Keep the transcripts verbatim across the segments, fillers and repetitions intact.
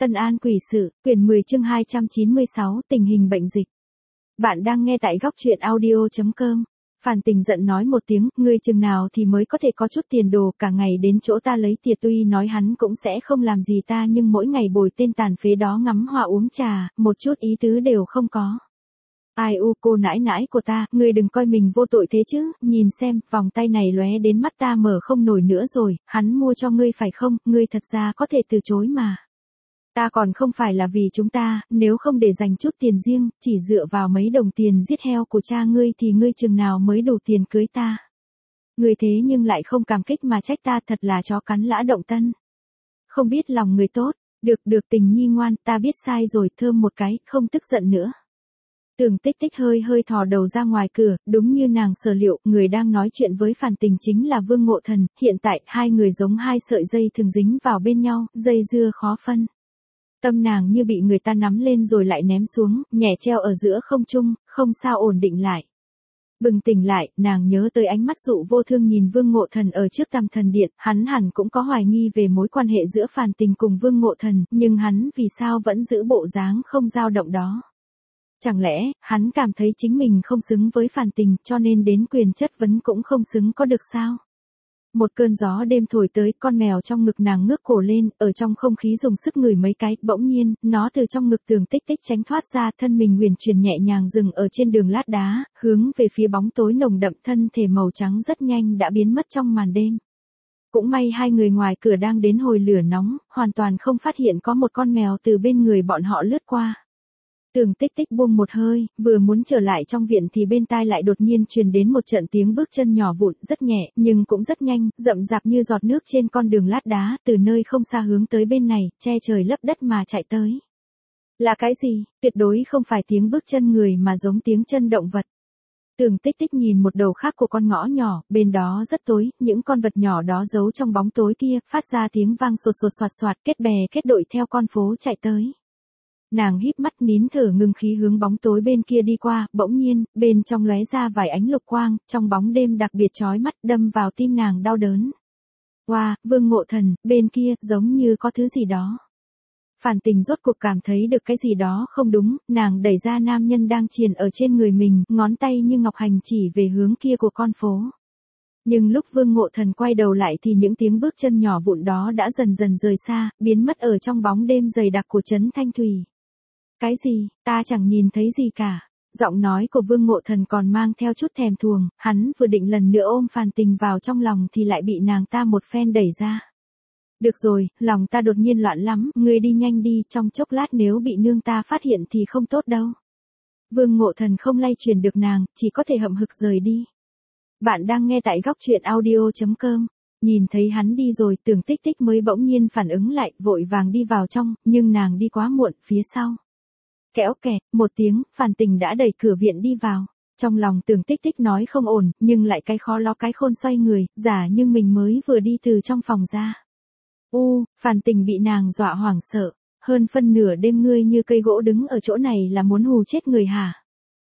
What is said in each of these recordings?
Tân An quỷ sự, quyển mười chương hai trăm chín mươi sáu, tình hình bệnh dịch. Bạn đang nghe tại góc truyện audio chấm com. Phàn Tình giận nói một tiếng, ngươi chừng nào thì mới có thể có chút tiền đồ, cả ngày đến chỗ ta lấy tiệt, tuy nói hắn cũng sẽ không làm gì ta nhưng mỗi ngày bồi tên tàn phế đó ngắm hoa uống trà, một chút ý tứ đều không có. Ai u cô nãi nãi của ta, ngươi đừng coi mình vô tội thế chứ, nhìn xem, vòng tay này lóe đến mắt ta mở không nổi nữa rồi, hắn mua cho ngươi phải không, ngươi thật ra có thể từ chối mà. Ta còn không phải là vì chúng ta, nếu không để dành chút tiền riêng, chỉ dựa vào mấy đồng tiền giết heo của cha ngươi thì ngươi chừng nào mới đủ tiền cưới ta. Ngươi thế nhưng lại không cảm kích mà trách ta, thật là chó cắn lã động tân. Không biết lòng người tốt, được được Tình nhi ngoan, ta biết sai rồi, thơm một cái, không tức giận nữa. Tưởng Tích Tích hơi hơi thò đầu ra ngoài cửa, đúng như nàng sở liệu, người đang nói chuyện với Phàn Tình chính là Vương Ngộ Thần, hiện tại hai người giống hai sợi dây thường dính vào bên nhau, dây dưa khó phân. Tâm nàng như bị người ta nắm lên rồi lại ném xuống, nhẹ treo ở giữa không trung, không sao ổn định lại. Bừng tỉnh lại, nàng nhớ tới ánh mắt dụ vô thương nhìn Vương Ngộ Thần ở trước Tam Thần Điện, hắn hẳn cũng có hoài nghi về mối quan hệ giữa Phàn Tình cùng Vương Ngộ Thần, nhưng hắn vì sao vẫn giữ bộ dáng không dao động đó. Chẳng lẽ, hắn cảm thấy chính mình không xứng với Phàn Tình, cho nên đến quyền chất vấn cũng không xứng có được sao? Một cơn gió đêm thổi tới, con mèo trong ngực nàng ngước cổ lên, ở trong không khí dùng sức ngửi mấy cái, bỗng nhiên, nó từ trong ngực Tưởng Tích Tích tránh thoát ra, thân mình huyền chuyển nhẹ nhàng dừng ở trên đường lát đá, hướng về phía bóng tối nồng đậm, thân thể màu trắng rất nhanh đã biến mất trong màn đêm. Cũng may hai người ngoài cửa đang đến hồi lửa nóng, hoàn toàn không phát hiện có một con mèo từ bên người bọn họ lướt qua. Tưởng Tích Tích buông một hơi, vừa muốn trở lại trong viện thì bên tai lại đột nhiên truyền đến một trận tiếng bước chân nhỏ vụn, rất nhẹ, nhưng cũng rất nhanh, rậm rạp như giọt nước trên con đường lát đá, từ nơi không xa hướng tới bên này, che trời lấp đất mà chạy tới. Là cái gì? Tuyệt đối không phải tiếng bước chân người mà giống tiếng chân động vật. Tưởng Tích Tích nhìn một đầu khác của con ngõ nhỏ, bên đó rất tối, những con vật nhỏ đó giấu trong bóng tối kia, phát ra tiếng vang sột sột soạt soạt, kết bè kết đội theo con phố chạy tới. Nàng híp mắt nín thở ngưng khí hướng bóng tối bên kia đi qua, bỗng nhiên, bên trong lóe ra vài ánh lục quang, trong bóng đêm đặc biệt chói mắt, đâm vào tim nàng đau đớn. Wow, Vương Ngộ Thần, bên kia, giống như có thứ gì đó. Phàn Tình rốt cuộc cảm thấy được cái gì đó không đúng, nàng đẩy ra nam nhân đang triền ở trên người mình, ngón tay như ngọc hành chỉ về hướng kia của con phố. Nhưng lúc Vương Ngộ Thần quay đầu lại thì những tiếng bước chân nhỏ vụn đó đã dần dần rời xa, biến mất ở trong bóng đêm dày đặc của trấn Thanh Thủy. Cái gì, ta chẳng nhìn thấy gì cả. Giọng nói của Vương Ngộ Thần còn mang theo chút thèm thuồng, hắn vừa định lần nữa ôm Phàn Tình vào trong lòng thì lại bị nàng ta một phen đẩy ra. Được rồi, lòng ta đột nhiên loạn lắm, ngươi đi nhanh đi, trong chốc lát nếu bị nương ta phát hiện thì không tốt đâu. Vương Ngộ Thần không lay truyền được nàng, chỉ có thể hậm hực rời đi. Bạn đang nghe tại góc truyện audio chấm com. Nhìn thấy hắn đi rồi, Tưởng Tích Tích mới bỗng nhiên phản ứng lại, vội vàng đi vào trong, nhưng nàng đi quá muộn, phía sau. Kéo kẹt, một tiếng, Phàn Tình đã đẩy cửa viện đi vào. Trong lòng Tưởng Tích Tích nói không ổn, nhưng lại cái khó lo cái khôn xoay người, giả nhưng mình mới vừa đi từ trong phòng ra. U, Phàn Tình bị nàng dọa hoảng sợ. Hơn phân nửa đêm ngươi như cây gỗ đứng ở chỗ này là muốn hù chết người hả?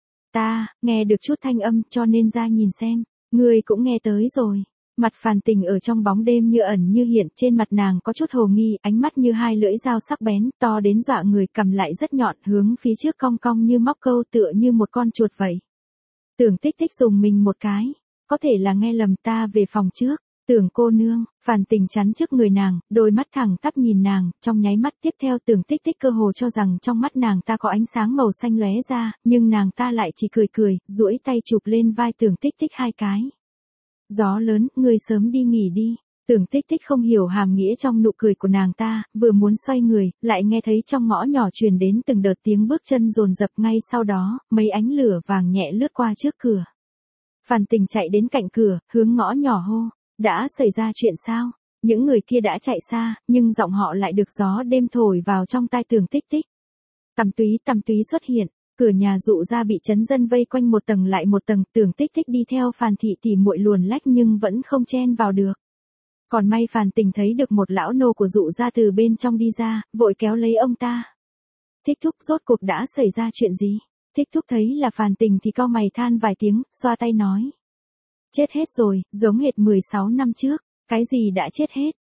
Ta, nghe được chút thanh âm cho nên ra nhìn xem. Ngươi cũng nghe tới rồi. Mặt Phàn Tình ở trong bóng đêm như ẩn như hiện, trên mặt nàng có chút hồ nghi, ánh mắt như hai lưỡi dao sắc bén, to đến dọa người, cầm lại rất nhọn, hướng phía trước cong cong như móc câu, tựa như một con chuột vậy. Tưởng Tích Tích dùng mình một cái, có thể là nghe lầm, ta về phòng trước. Tưởng cô nương, Phàn Tình chắn trước người nàng, đôi mắt thẳng tắp nhìn nàng, trong nháy mắt tiếp theo Tưởng Tích Tích cơ hồ cho rằng trong mắt nàng ta có ánh sáng màu xanh lóe ra, nhưng nàng ta lại chỉ cười cười, duỗi tay chụp lên vai Tưởng Tích Tích hai cái. Gió lớn, ngươi sớm đi nghỉ đi. Tưởng Tích Tích không hiểu hàm nghĩa trong nụ cười của nàng ta, vừa muốn xoay người, lại nghe thấy trong ngõ nhỏ truyền đến từng đợt tiếng bước chân dồn dập, ngay sau đó, mấy ánh lửa vàng nhẹ lướt qua trước cửa. Phàn Tình chạy đến cạnh cửa, hướng ngõ nhỏ hô, đã xảy ra chuyện sao? Những người kia đã chạy xa, nhưng giọng họ lại được gió đêm thổi vào trong tai Tưởng Tích Tích. Tầm Túy, Tầm Túy xuất hiện. Cửa nhà dụ ra bị trấn dân vây quanh một tầng lại một tầng, Tưởng Tích Tích đi theo Phàn thị tỉ muội luồn lách nhưng vẫn không chen vào được. Còn may Phàn Tình thấy được một lão nô của dụ ra từ bên trong đi ra, vội kéo lấy ông ta. Thích Thúc, rốt cuộc đã xảy ra chuyện gì? Thích Thúc thấy là Phàn Tình thì cau mày than vài tiếng, xoa tay nói. Chết hết rồi, giống hệt mười sáu năm trước. Cái gì đã chết hết?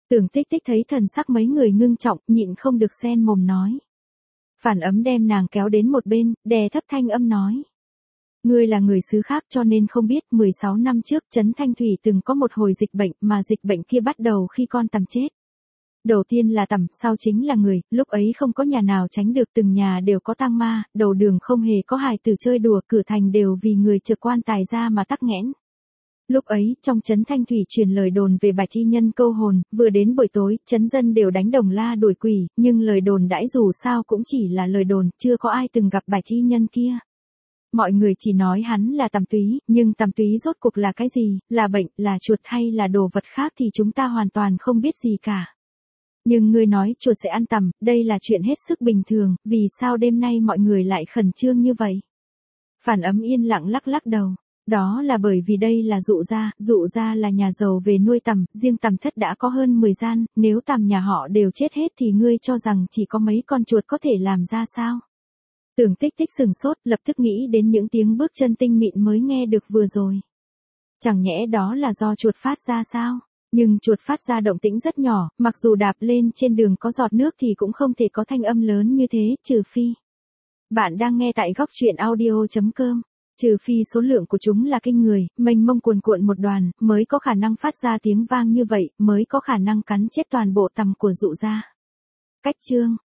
Tưởng Tích Tích thấy thần sắc mấy người ngưng trọng, nhịn không được xen mồm nói. Phản Ấm đem nàng kéo đến một bên, đè thấp thanh âm nói. Ngươi là người xứ khác cho nên không biết, mười sáu năm trước Trấn Thanh Thủy từng có một hồi dịch bệnh, mà dịch bệnh kia bắt đầu khi con tằm chết. Đầu tiên là tằm, sau chính là người, lúc ấy không có nhà nào tránh được, từng nhà đều có tang ma, đầu đường không hề có hài tử chơi đùa, cửa thành đều vì người trực quan tài ra mà tắc nghẽn. Lúc ấy, trong Trấn Thanh Thủy truyền lời đồn về bạch thi nhân câu hồn, vừa đến buổi tối, trấn dân đều đánh đồng la đuổi quỷ, nhưng lời đồn đãi dù sao cũng chỉ là lời đồn, chưa có ai từng gặp bạch thi nhân kia. Mọi người chỉ nói hắn là tằm túy, nhưng tằm túy rốt cuộc là cái gì, là bệnh, là chuột hay là đồ vật khác thì chúng ta hoàn toàn không biết gì cả. Nhưng ngươi nói chuột sẽ ăn tằm, đây là chuyện hết sức bình thường, vì sao đêm nay mọi người lại khẩn trương như vậy? Phản Ấm yên lặng lắc lắc đầu. Đó là bởi vì đây là dụ gia, dụ gia là nhà giàu về nuôi tằm, riêng tằm thất đã có hơn mười gian, nếu tằm nhà họ đều chết hết thì ngươi cho rằng chỉ có mấy con chuột có thể làm ra sao? Tưởng Tích Tích sừng sốt, lập tức nghĩ đến những tiếng bước chân tinh mịn mới nghe được vừa rồi. Chẳng nhẽ đó là do chuột phát ra sao? Nhưng chuột phát ra động tĩnh rất nhỏ, mặc dù đạp lên trên đường có giọt nước thì cũng không thể có thanh âm lớn như thế, trừ phi. Bạn đang nghe tại góc truyện audio chấm com. Trừ phi số lượng của chúng là kinh người, mênh mông cuồn cuộn một đoàn, mới có khả năng phát ra tiếng vang như vậy, mới có khả năng cắn chết toàn bộ tằm của dụ gia. Cách chương